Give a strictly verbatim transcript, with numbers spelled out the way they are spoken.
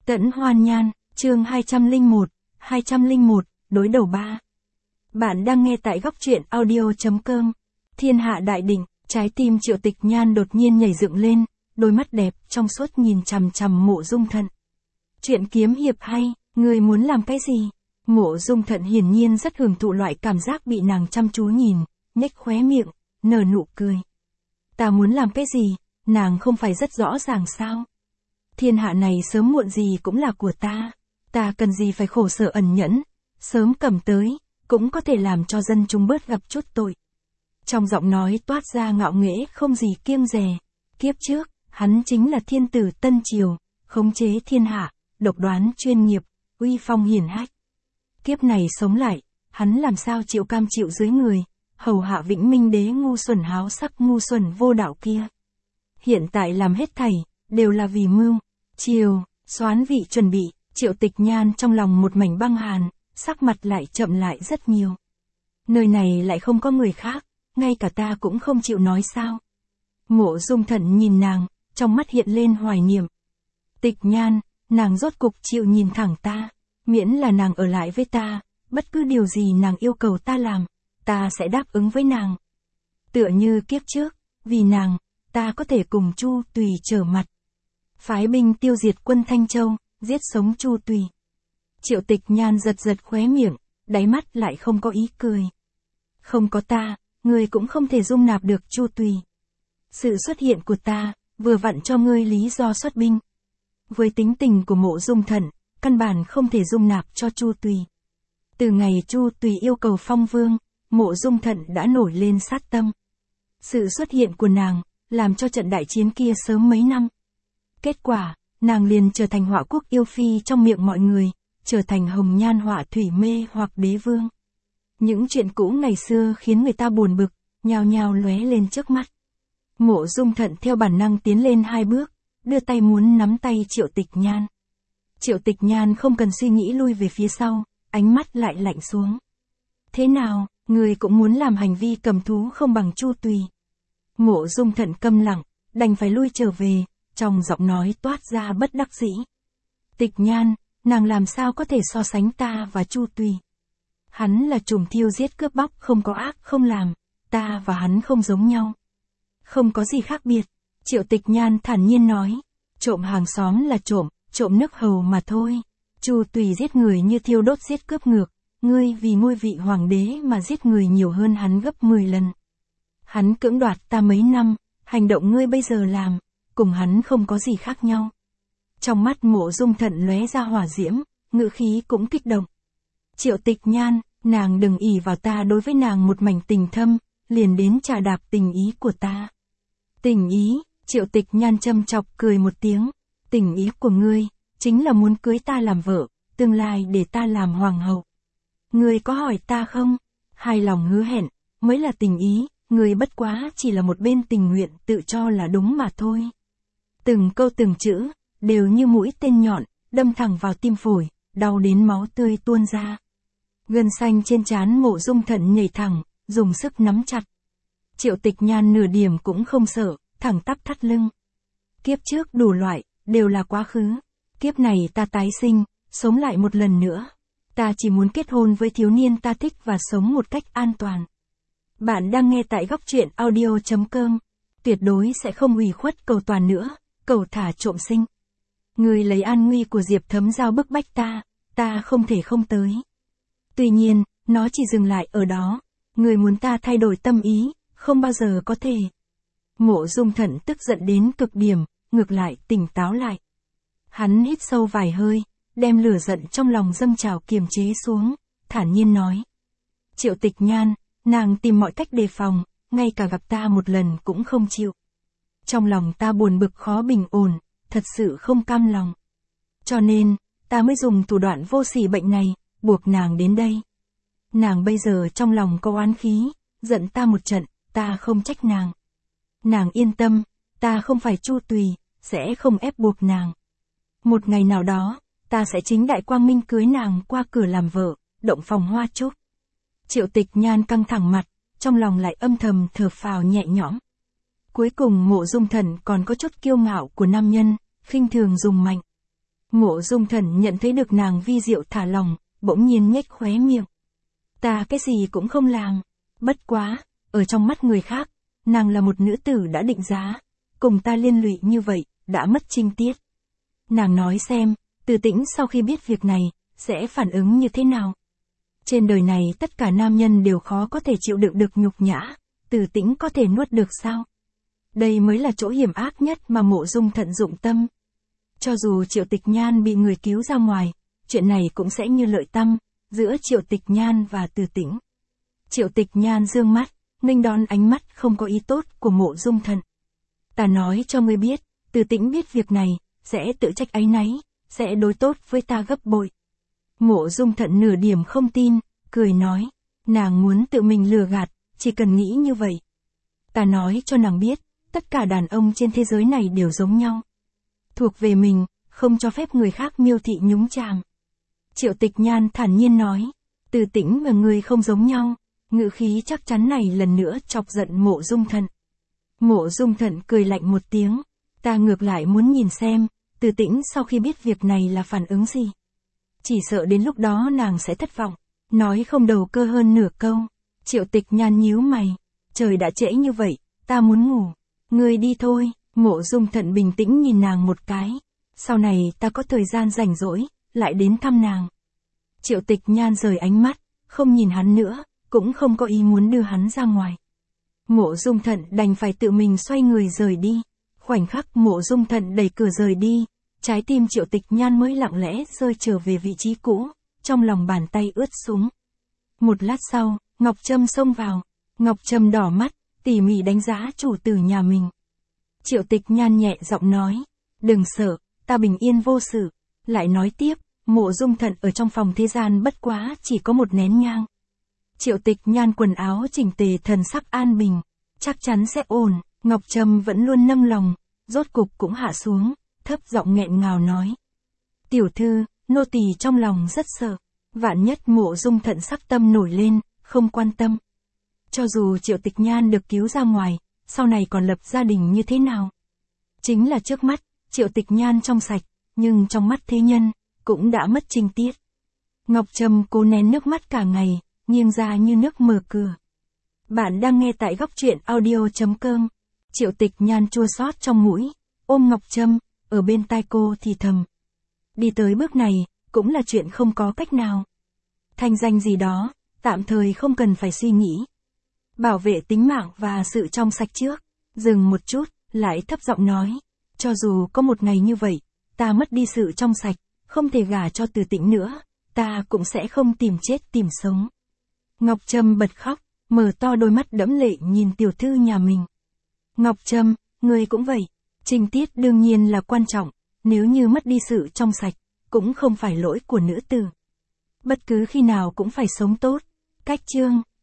Tẫn Hoan Nhan, chương hai trăm lẻ một, hai trăm lẻ một, đối đầu ba. Bạn đang nghe tại góc truyện audio chấm com. Thiên hạ đại định, trái tim Triệu Tịch Nhan đột nhiên nhảy dựng lên, đôi mắt đẹp trong suốt nhìn chằm chằm Mộ Dung Thận. Chuyện kiếm hiệp hay, người muốn làm cái gì? Mộ Dung Thận hiển nhiên rất hưởng thụ loại cảm giác bị nàng chăm chú nhìn, nhếch khóe miệng, nở nụ cười. Ta muốn làm cái gì, nàng không phải rất rõ ràng sao? Thiên hạ này sớm muộn gì cũng là của ta, ta cần gì phải khổ sở ẩn nhẫn, sớm cầm tới, cũng có thể làm cho dân chúng bớt gặp chút tội. Trong giọng nói toát ra ngạo nghễ không gì kiêng dè. Kiếp trước, hắn chính là thiên tử Tân Triều, khống chế thiên hạ, độc đoán chuyên nghiệp, uy phong hiển hách. Kiếp này sống lại, hắn làm sao chịu cam chịu dưới người, hầu hạ Vĩnh Minh đế ngu xuẩn háo sắc ngu xuẩn vô đạo kia. Hiện tại làm hết thảy, đều là vì mưu, triều, soán vị chuẩn bị. Triệu Tịch Nhan trong lòng một mảnh băng hàn, sắc mặt lại chậm lại rất nhiều. Nơi này lại không có người khác, ngay cả ta cũng không chịu nói sao. Mộ Dung Thận nhìn nàng, trong mắt hiện lên hoài niệm. Tịch Nhan, nàng rốt cục chịu nhìn thẳng ta, miễn là nàng ở lại với ta, bất cứ điều gì nàng yêu cầu ta làm, ta sẽ đáp ứng với nàng. Tựa như kiếp trước, vì nàng, ta có thể cùng Chu Tùy trở mặt. Phái binh tiêu diệt quân Thanh Châu, giết sống Chu Tùy. Triệu Tịch Nhan giật giật khóe miệng, đáy mắt lại không có ý cười. Không có ta, ngươi cũng không thể dung nạp được Chu Tùy. Sự xuất hiện của ta, vừa vặn cho ngươi lý do xuất binh. Với tính tình của Mộ Dung Thận, căn bản không thể dung nạp cho Chu Tùy. Từ ngày Chu Tùy yêu cầu phong vương, Mộ Dung Thận đã nổi lên sát tâm. Sự xuất hiện của nàng, làm cho trận đại chiến kia sớm mấy năm. Kết quả, nàng liền trở thành họa quốc yêu phi trong miệng mọi người, trở thành hồng nhan họa thủy mê hoặc đế vương. Những chuyện cũ ngày xưa khiến người ta buồn bực, nhao nhao lóe lên trước mắt. Mộ Dung Thận theo bản năng tiến lên hai bước, đưa tay muốn nắm tay Triệu Tịch Nhan. Triệu Tịch Nhan không cần suy nghĩ lui về phía sau, ánh mắt lại lạnh xuống. Thế nào, người cũng muốn làm hành vi cầm thú không bằng Chu Tùy. Mộ Dung Thận câm lặng, đành phải lui trở về, trong giọng nói toát ra bất đắc dĩ. Tịch Nhan, nàng làm sao có thể so sánh ta và Chu Tùy. Hắn là trùm thiêu giết cướp bóc không có ác không làm, ta và hắn không giống nhau. Không có gì khác biệt, Triệu Tịch Nhan thản nhiên nói, trộm hàng xóm là trộm, trộm nước hầu mà thôi. Chu Tùy giết người như thiêu đốt giết cướp ngược, ngươi vì ngôi vị hoàng đế mà giết người nhiều hơn hắn gấp mười lần. Hắn cưỡng đoạt ta mấy năm, hành động ngươi bây giờ làm, cùng hắn không có gì khác nhau. Trong mắt Mộ Dung Thận lóe ra hỏa diễm, ngữ khí cũng kích động. Triệu Tịch Nhan, nàng đừng ỷ vào ta đối với nàng một mảnh tình thâm, liền đến trà đạp tình ý của ta. Tình ý, Triệu Tịch Nhan châm chọc cười một tiếng. Tình ý của ngươi, chính là muốn cưới ta làm vợ, tương lai để ta làm hoàng hậu. Ngươi có hỏi ta không? Hai lòng hứa hẹn, mới là tình ý, ngươi bất quá chỉ là một bên tình nguyện tự cho là đúng mà thôi. Từng câu từng chữ, đều như mũi tên nhọn, đâm thẳng vào tim phổi, đau đến máu tươi tuôn ra. Gân xanh trên trán Mộ Dung Thận nhảy thẳng, dùng sức nắm chặt. Triệu Tịch Nhan nửa điểm cũng không sợ, thẳng tắp thắt lưng. Kiếp trước đủ loại, đều là quá khứ. Kiếp này ta tái sinh, sống lại một lần nữa. Ta chỉ muốn kết hôn với thiếu niên ta thích và sống một cách an toàn. Bạn đang nghe tại góc truyện audio chấm com. Tuyệt đối sẽ không ủy khuất cầu toàn nữa, cầu thả trộm sinh. Người lấy an nguy của Diệp Thấm Giao bức bách ta, ta không thể không tới. Tuy nhiên, nó chỉ dừng lại ở đó. Người muốn ta thay đổi tâm ý, không bao giờ có thể. Mộ Dung Thận tức giận đến cực điểm, ngược lại tỉnh táo lại. Hắn hít sâu vài hơi, đem lửa giận trong lòng dâng trào kiềm chế xuống, thản nhiên nói. Triệu Tịch Nhan, nàng tìm mọi cách đề phòng, ngay cả gặp ta một lần cũng không chịu. Trong lòng ta buồn bực khó bình ổn, thật sự không cam lòng. Cho nên, ta mới dùng thủ đoạn vô sỉ bệnh này, buộc nàng đến đây. Nàng bây giờ trong lòng có oán khí, giận ta một trận, ta không trách nàng. Nàng yên tâm, ta không phải Chu Tùy, sẽ không ép buộc nàng. Một ngày nào đó, ta sẽ chính đại quang minh cưới nàng qua cửa làm vợ, động phòng hoa trúc. Triệu Tịch Nhan căng thẳng mặt, trong lòng lại âm thầm thở phào nhẹ nhõm. Cuối cùng Mộ Dung Thận còn có chút kiêu ngạo của nam nhân, khinh thường dùng mạnh. Mộ Dung Thần nhận thấy được nàng vi diệu thả lòng, bỗng nhiên nhếch khóe miệng. Ta cái gì cũng không làm. Bất quá, ở trong mắt người khác, nàng là một nữ tử đã định giá. Cùng ta liên lụy như vậy, đã mất trinh tiết. Nàng nói xem, Từ Tĩnh sau khi biết việc này, sẽ phản ứng như thế nào? Trên đời này tất cả nam nhân đều khó có thể chịu đựng được nhục nhã, Từ Tĩnh có thể nuốt được sao? Đây mới là chỗ hiểm ác nhất mà Mộ Dung Thận dụng tâm. Cho dù Triệu Tịch Nhan bị người cứu ra ngoài, chuyện này cũng sẽ như lợi tăm, giữa Triệu Tịch Nhan và Từ Tĩnh. Triệu Tịch Nhan dương mắt, nghênh đón ánh mắt không có ý tốt của Mộ Dung Thận. Ta nói cho ngươi biết, Từ Tĩnh biết việc này, sẽ tự trách áy náy, sẽ đối tốt với ta gấp bội. Mộ Dung Thận nửa điểm không tin, cười nói, nàng muốn tự mình lừa gạt, chỉ cần nghĩ như vậy. Ta nói cho nàng biết, tất cả đàn ông trên thế giới này đều giống nhau. Thuộc về mình, không cho phép người khác miêu thị nhúng chàm. Triệu Tịch Nhan thản nhiên nói, Từ Tĩnh và ngươi không giống nhau, ngữ khí chắc chắn này lần nữa chọc giận Mộ Dung Thận. Mộ Dung Thận cười lạnh một tiếng, ta ngược lại muốn nhìn xem, Từ Tĩnh sau khi biết việc này là phản ứng gì. Chỉ sợ đến lúc đó nàng sẽ thất vọng, nói không đầu cơ hơn nửa câu. Triệu Tịch Nhan nhíu mày, trời đã trễ như vậy, ta muốn ngủ, ngươi đi thôi. Mộ Dung Thận bình tĩnh nhìn nàng một cái, sau này ta có thời gian rảnh rỗi, lại đến thăm nàng. Triệu Tịch Nhan rời ánh mắt, không nhìn hắn nữa, cũng không có ý muốn đưa hắn ra ngoài. Mộ Dung Thận đành phải tự mình xoay người rời đi. Khoảnh khắc Mộ Dung Thận đẩy cửa rời đi, trái tim Triệu Tịch Nhan mới lặng lẽ rơi trở về vị trí cũ, trong lòng bàn tay ướt sũng. Một lát sau, Ngọc Trâm xông vào, Ngọc Trâm đỏ mắt, tỉ mỉ đánh giá chủ tử nhà mình. Triệu Tịch Nhan nhẹ giọng nói, đừng sợ, ta bình yên vô sự. Lại nói tiếp, Mộ Dung Thận ở trong phòng thế gian bất quá chỉ có một nén nhang. Triệu Tịch Nhan quần áo chỉnh tề, thần sắc an bình, chắc chắn sẽ ổn. Ngọc Trâm vẫn luôn nâng lòng, rốt cục cũng hạ xuống, thấp giọng nghẹn ngào nói. Tiểu thư, nô tỳ trong lòng rất sợ, vạn nhất Mộ Dung Thận sắc tâm nổi lên, không quan tâm. Cho dù Triệu Tịch Nhan được cứu ra ngoài, sau này còn lập gia đình như thế nào? Chính là trước mắt, Triệu Tịch Nhan trong sạch, nhưng trong mắt thế nhân, cũng đã mất trinh tiết. Ngọc Trâm cố nén nước mắt cả ngày, nghiêng ra như nước mở cửa. Bạn đang nghe tại góc truyện audio chấm com. Triệu Tịch Nhan chua xót trong mũi, ôm Ngọc Trâm, ở bên tai cô thì thầm. Đi tới bước này, cũng là chuyện không có cách nào. Thanh danh gì đó, tạm thời không cần phải suy nghĩ. Bảo vệ tính mạng và sự trong sạch trước. Dừng một chút, lại thấp giọng nói. Cho dù có một ngày như vậy, ta mất đi sự trong sạch, không thể gả cho Từ Tĩnh nữa, ta cũng sẽ không tìm chết tìm sống. Ngọc Trâm bật khóc, mở to đôi mắt đẫm lệ nhìn tiểu thư nhà mình. Ngọc Trâm, ngươi cũng vậy. Trinh tiết đương nhiên là quan trọng, nếu như mất đi sự trong sạch, cũng không phải lỗi của nữ tử. Bất cứ khi nào cũng phải sống tốt. Cách chương